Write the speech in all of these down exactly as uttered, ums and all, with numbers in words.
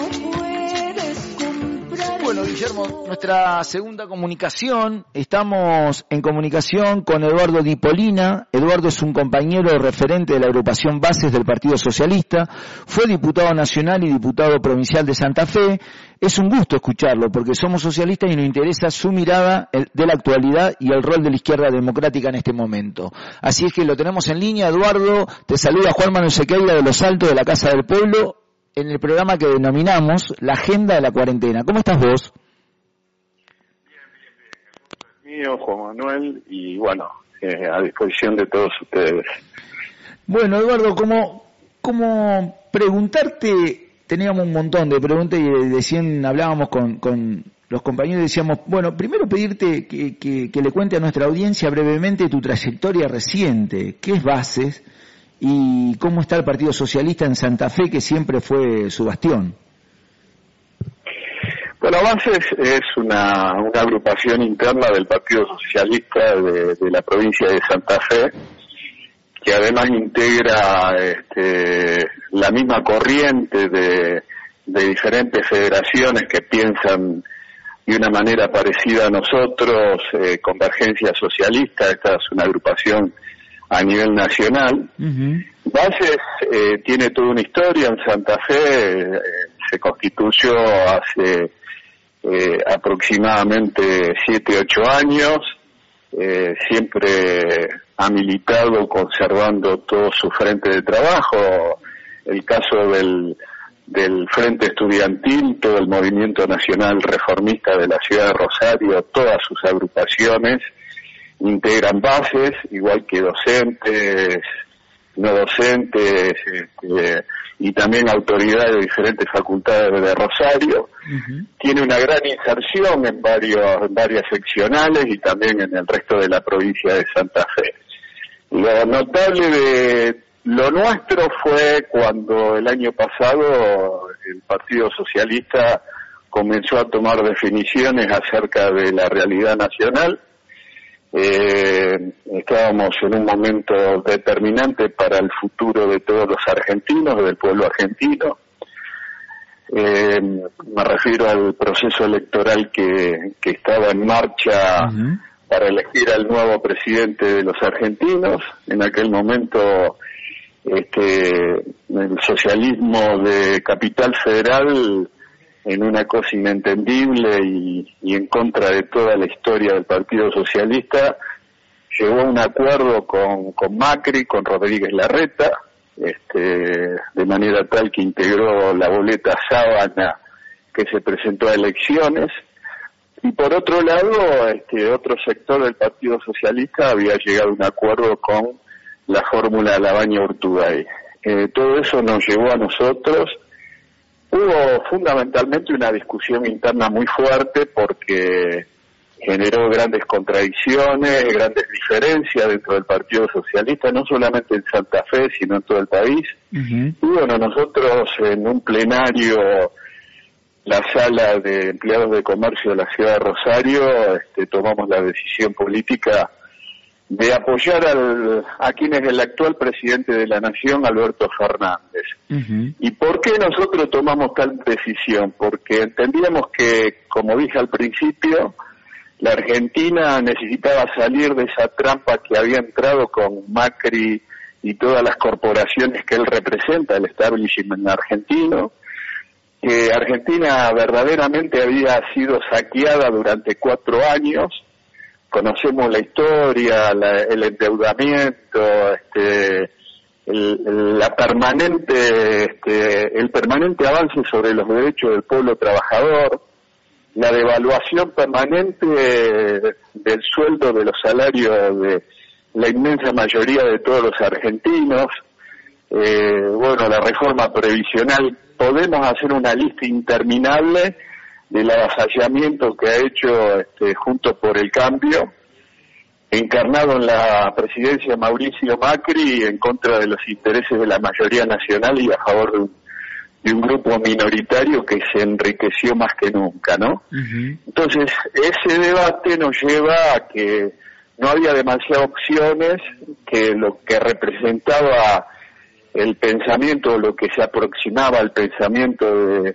Bueno, Guillermo, nuestra segunda comunicación, estamos en comunicación con Eduardo Di Polina. Eduardo es un compañero referente de la agrupación Bases del Partido Socialista, fue diputado nacional y diputado provincial de Santa Fe. Es un gusto escucharlo porque somos socialistas y nos interesa su mirada de la actualidad y el rol de la izquierda democrática en este momento. Así es que lo tenemos en línea. Eduardo, te saluda Juan Manuel Sequeira de Los Altos de la Casa del Pueblo, en el programa que denominamos La Agenda de la Cuarentena. ¿Cómo estás vos? Bien, bien, el gusto es mío, Juan Manuel, y bueno, eh, a disposición de todos ustedes. Bueno, Eduardo, como, como preguntarte, teníamos un montón de preguntas y decían, hablábamos con, con los compañeros y decíamos, bueno, primero pedirte que, que, que le cuente a nuestra audiencia brevemente tu trayectoria reciente, qué es Bases y cómo está el Partido Socialista en Santa Fe, que siempre fue su bastión. Bueno, Bases es una, una agrupación interna del Partido Socialista de, de la provincia de Santa Fe, que además integra este, la misma corriente de, de diferentes federaciones que piensan de una manera parecida a nosotros, eh, Convergencia Socialista. Esta es una agrupación a nivel nacional. Uh-huh. Bases eh, tiene toda una historia en Santa Fe, eh, se constituyó hace eh, aproximadamente siete, ocho años, eh, siempre ha militado conservando todo su frente de trabajo, el caso del, del Frente Estudiantil, todo el movimiento nacional reformista de la ciudad de Rosario, todas sus agrupaciones integran Bases, igual que docentes, no docentes, este, y también autoridades de diferentes facultades de Rosario. Uh-huh. Tiene una gran inserción en varios, en varias seccionales y también en el resto de la provincia de Santa Fe. Lo notable de lo nuestro fue cuando el año pasado el Partido Socialista comenzó a tomar definiciones acerca de la realidad nacional. Eh, estábamos en un momento determinante para el futuro de todos los argentinos, del pueblo argentino. Eh, me refiero al proceso electoral que, que estaba en marcha uh-huh. para elegir al nuevo presidente de los argentinos. En aquel momento este, el socialismo de Capital Federal, en una cosa inentendible y, y en contra de toda la historia del Partido Socialista, llegó a un acuerdo con, con Macri, con Rodríguez Larreta, este, de manera tal que integró la boleta Sábana que se presentó a elecciones, y por otro lado, este, otro sector del Partido Socialista había llegado a un acuerdo con la fórmula Labaña-Urtubey. Eh, todo eso nos llevó a nosotros. Hubo fundamentalmente una discusión interna muy fuerte porque generó grandes contradicciones, grandes diferencias dentro del Partido Socialista, no solamente en Santa Fe, sino en todo el país. Uh-huh. Y bueno, nosotros en un plenario, la sala de empleados de comercio de la ciudad de Rosario, este, tomamos la decisión política de apoyar al, a quien es el actual presidente de la Nación, Alberto Fernández. Uh-huh. ¿Y por qué nosotros tomamos tal decisión? Porque entendíamos que, como dije al principio, la Argentina necesitaba salir de esa trampa que había entrado con Macri y todas las corporaciones que él representa, el establishment argentino, que Argentina verdaderamente había sido saqueada durante cuatro años. Conocemos la historia, la, el endeudamiento, este, el, el, la permanente, este, el permanente avance sobre los derechos del pueblo trabajador, la devaluación permanente del sueldo, de los salarios de la inmensa mayoría de todos los argentinos, eh, bueno, la reforma previsional. Podemos hacer una lista interminable del avasallamiento que ha hecho este, Juntos por el Cambio, encarnado en la presidencia de Mauricio Macri en contra de los intereses de la mayoría nacional y a favor de un, de un grupo minoritario que se enriqueció más que nunca, ¿no? Uh-huh. Entonces, ese debate nos lleva a que no había demasiadas opciones, que lo que representaba el pensamiento, lo que se aproximaba al pensamiento de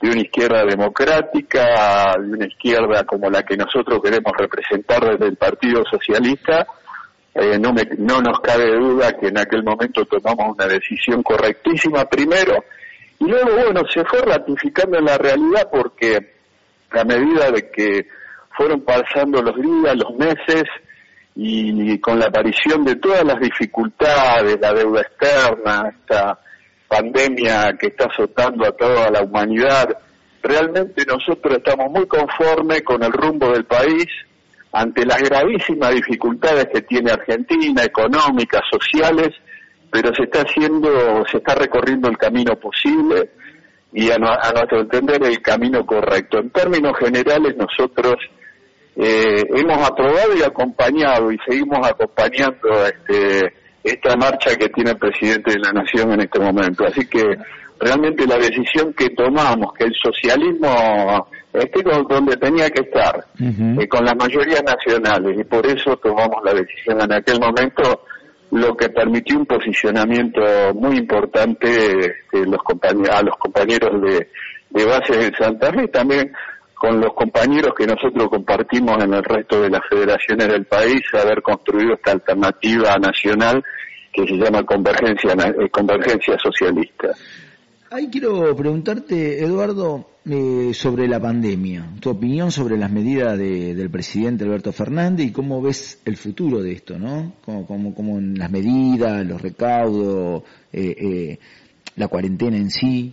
de una izquierda democrática, de una izquierda como la que nosotros queremos representar desde el Partido Socialista, eh, no, me, no nos cabe duda que en aquel momento tomamos una decisión correctísima primero, y luego, bueno, se fue ratificando en la realidad porque a medida de que fueron pasando los días, los meses, y con la aparición de todas las dificultades, la deuda externa, esta pandemia que está azotando a toda la humanidad, realmente nosotros estamos muy conformes con el rumbo del país ante las gravísimas dificultades que tiene Argentina, económicas, sociales, pero se está haciendo, se está recorriendo el camino posible y a, no, a nuestro entender el camino correcto. En términos generales nosotros eh, hemos aprobado y acompañado y seguimos acompañando este esta marcha que tiene el presidente de la Nación en este momento. Así que realmente la decisión que tomamos, que el socialismo esté donde tenía que estar, uh-huh. eh, con las mayorías nacionales, y por eso tomamos la decisión en aquel momento, lo que permitió un posicionamiento muy importante de los compañeros, a los compañeros de, de bases de Santa Fe, también con los compañeros que nosotros compartimos en el resto de las federaciones del país, haber construido esta alternativa nacional que se llama Convergencia, eh, Convergencia Socialista. Ahí quiero preguntarte, Eduardo, eh, sobre la pandemia, tu opinión sobre las medidas de, del presidente Alberto Fernández y cómo ves el futuro de esto, ¿no? Como, como, como en las medidas, los recaudos, eh, eh, la cuarentena en sí.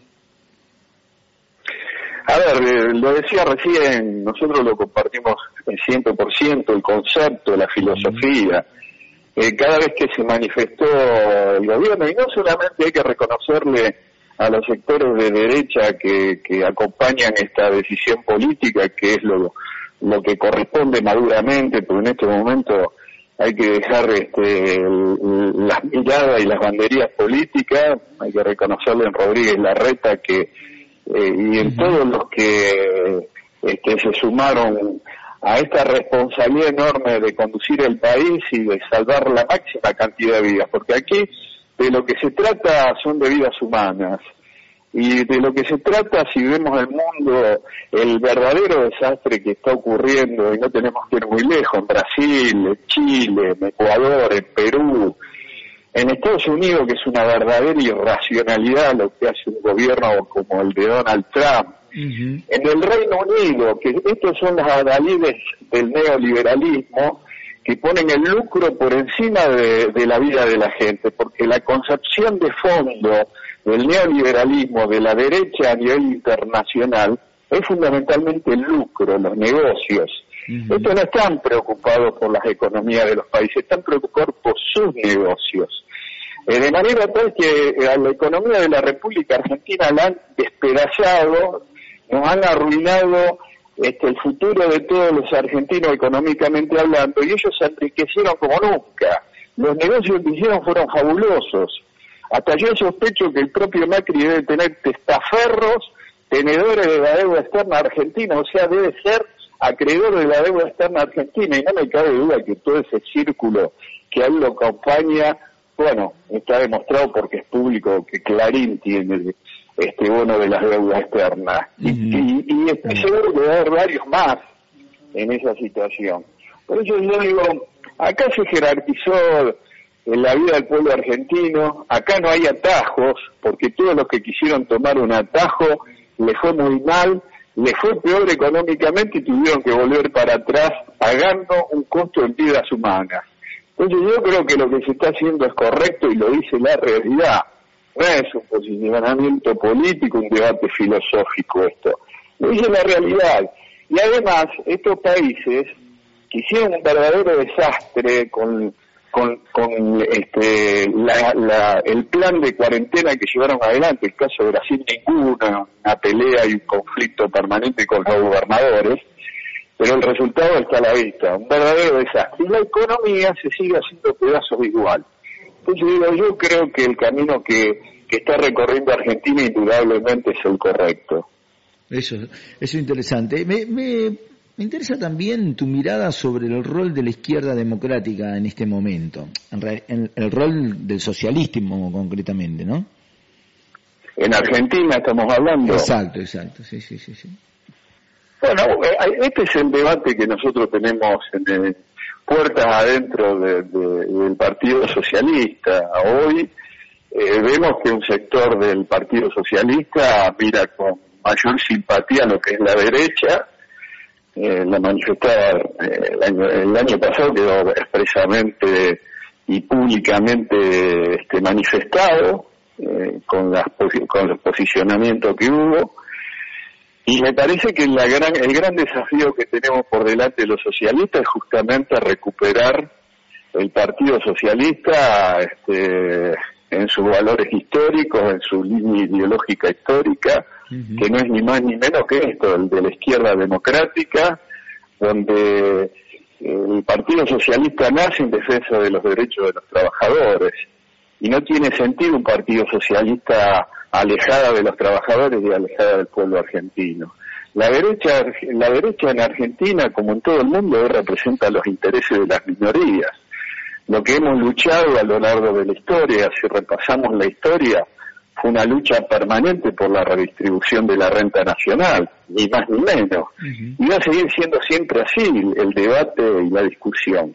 A ver, eh, lo decía recién, nosotros lo compartimos en cien por ciento, el concepto, la filosofía. Eh, cada vez que se manifestó el gobierno, y no solamente hay que reconocerle a los sectores de derecha que, que acompañan esta decisión política, que es lo, lo que corresponde maduramente, porque en este momento hay que dejar este, el, las miradas y las banderías políticas, hay que reconocerle en Rodríguez Larreta que Eh, y en todos los que este, se sumaron a esta responsabilidad enorme de conducir el país y de salvar la máxima cantidad de vidas, porque aquí de lo que se trata son de vidas humanas, y de lo que se trata, si vemos el mundo, el verdadero desastre que está ocurriendo, y no tenemos que ir muy lejos, en Brasil, en Chile, en Ecuador, en Perú, en Estados Unidos, que es una verdadera irracionalidad lo que hace un gobierno como el de Donald Trump. Uh-huh. En el Reino Unido, que estos son las adalides del neoliberalismo, que ponen el lucro por encima de, de la vida de la gente, porque la concepción de fondo del neoliberalismo de la derecha a nivel internacional es fundamentalmente el lucro, los negocios. Uh-huh. Estos no están preocupados por las economías de los países, están preocupados por sus negocios. Eh, de manera tal que a la economía de la República Argentina la han despedazado, nos han arruinado este, el futuro de todos los argentinos económicamente hablando, y ellos se enriquecieron como nunca. Los negocios que hicieron fueron fabulosos. Hasta yo sospecho que el propio Macri debe tener testaferros, tenedores de la deuda externa argentina, o sea, debe ser acreedor de la deuda externa argentina, y no me cabe duda que todo ese círculo que a él lo acompaña, bueno, está demostrado porque es público que Clarín tiene este bono de las deudas externas, uh-huh. y, y, y estoy seguro que va a haber varios más en esa situación. Por eso yo digo, acá se jerarquizó en la vida del pueblo argentino, acá no hay atajos, porque todos los que quisieron tomar un atajo les fue muy mal, les fue peor económicamente y tuvieron que volver para atrás pagando un costo en vidas humanas. Entonces yo creo que lo que se está haciendo es correcto y lo dice la realidad. No es un posicionamiento político, un debate filosófico esto. Lo dice la realidad. Y además, estos países que hicieron un verdadero desastre con con, con este la, la, el plan de cuarentena que llevaron adelante, el caso de Brasil ninguna, una pelea y un conflicto permanente con los gobernadores, pero el resultado está a la vista, un verdadero desastre. Y la economía se sigue haciendo pedazos igual. Entonces digo, yo creo que el camino que, que está recorriendo Argentina indudablemente es el correcto. Eso, eso es interesante. Me, me, me interesa también tu mirada sobre el rol de la izquierda democrática en este momento, en, re, en el rol del socialismo concretamente, ¿no? En Argentina estamos hablando. Exacto, exacto, sí, sí, sí, sí. Bueno, este es el debate que nosotros tenemos en el, puertas adentro de, de, del Partido Socialista. Hoy eh, vemos que un sector del Partido Socialista mira con mayor simpatía lo que es la derecha. Eh, la manifestada eh, el, año, el año pasado quedó expresamente y públicamente este, manifestado eh, con, las, con los posicionamientos que hubo. Y me parece que la gran, el gran desafío que tenemos por delante los socialistas es justamente recuperar el Partido Socialista este, en sus valores históricos, en su línea ideológica histórica, uh-huh. que no es ni más ni menos que esto, el de la izquierda democrática, donde el Partido Socialista nace en defensa de los derechos de los trabajadores. Y no tiene sentido un Partido Socialista alejada de los trabajadores y alejada del pueblo argentino. La derecha, la derecha en Argentina, como en todo el mundo, representa los intereses de las minorías. Lo que hemos luchado a lo largo de la historia, si repasamos la historia, fue una lucha permanente por la redistribución de la renta nacional, ni más ni menos. Uh-huh. Y va a seguir siendo siempre así el debate y la discusión.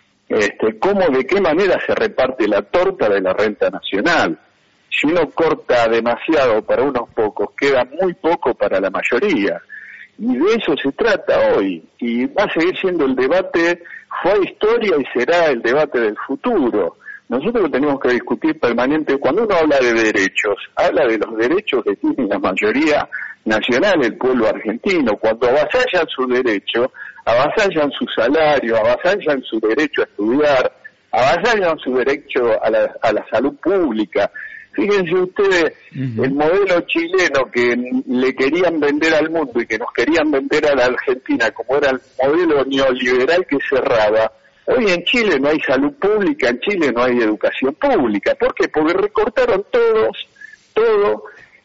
Este, ¿Cómo, de qué manera se reparte la torta de la renta nacional? Si uno corta demasiado para unos pocos, queda muy poco para la mayoría. Y de eso se trata hoy. Y va a seguir siendo el debate, fue historia y será el debate del futuro. Nosotros tenemos que discutir permanente. Cuando uno habla de derechos, habla de los derechos que tiene la mayoría nacional, el pueblo argentino. Cuando avasallan su derecho, avasallan su salario, avasallan su derecho a estudiar, avasallan su derecho a la, a la salud pública. Fíjense ustedes, uh-huh. el modelo chileno que le querían vender al mundo y que nos querían vender a la Argentina como era el modelo neoliberal que cerraba. Hoy en Chile no hay salud pública, en Chile no hay educación pública. ¿Por qué? Porque recortaron todos, todo,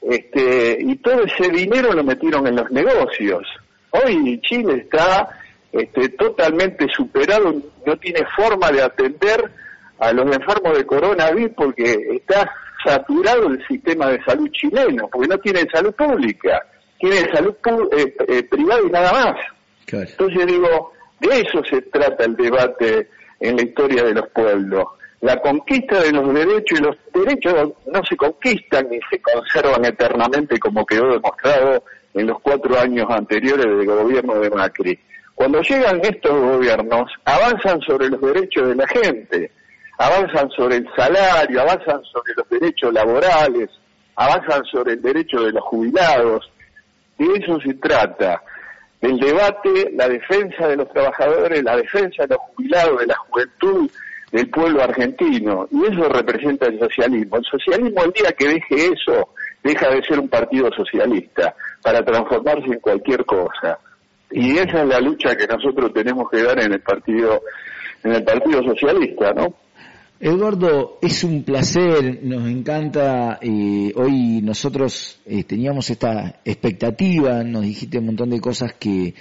este, y todo ese dinero lo metieron en los negocios. Hoy Chile está este, totalmente superado, no tiene forma de atender a los enfermos de coronavirus porque está saturado el sistema de salud chileno, porque no tiene salud pública, tiene salud pu- eh, eh, privada y nada más. Claro. Entonces digo, de eso se trata el debate en la historia de los pueblos. La conquista de los derechos, y los derechos no se conquistan ni se conservan eternamente como quedó demostrado en los cuatro años anteriores del gobierno de Macri. Cuando llegan estos gobiernos, avanzan sobre los derechos de la gente, avanzan sobre el salario, avanzan sobre los derechos laborales, avanzan sobre el derecho de los jubilados. De eso se trata, del debate, la defensa de los trabajadores, la defensa de los jubilados, de la juventud, del pueblo argentino. Y eso representa el socialismo. El socialismo, el día que deje eso, deja de ser un partido socialista para transformarse en cualquier cosa. Y esa es la lucha que nosotros tenemos que dar en el partido, en el Partido Socialista, ¿no? Eduardo, es un placer, nos encanta, eh, hoy nosotros eh, teníamos esta expectativa, nos dijiste un montón de cosas que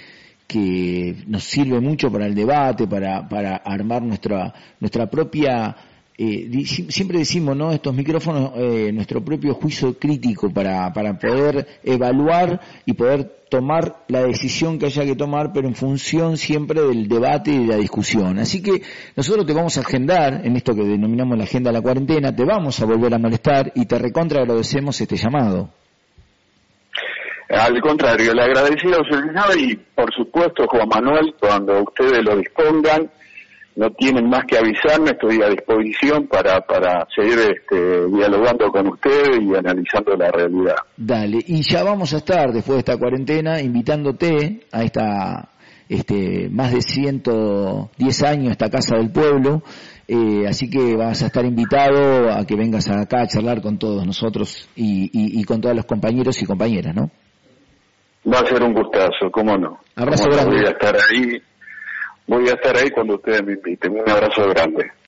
que nos sirve mucho para el debate, para para armar nuestra nuestra propia, eh, di, siempre decimos, ¿no?, estos micrófonos, eh, nuestro propio juicio crítico para para poder evaluar y poder tomar la decisión que haya que tomar, pero en función siempre del debate y de la discusión. Así que nosotros te vamos a agendar, en esto que denominamos la agenda de la cuarentena, te vamos a volver a molestar y te recontra agradecemos este llamado. Al contrario, le agradecido soy y por supuesto Juan Manuel, cuando ustedes lo dispongan, no tienen más que avisarme, estoy a disposición para para seguir este, dialogando con ustedes y analizando la realidad. Dale, y ya vamos a estar después de esta cuarentena invitándote a esta este más de ciento diez años, esta Casa del Pueblo, eh, así que vas a estar invitado a que vengas acá a charlar con todos nosotros y, y, y con todos los compañeros y compañeras, ¿no? Va a ser un gustazo, cómo no. Abrazo ¿Cómo no? grande. Voy a estar ahí. Voy a estar ahí cuando ustedes me inviten. Un abrazo grande.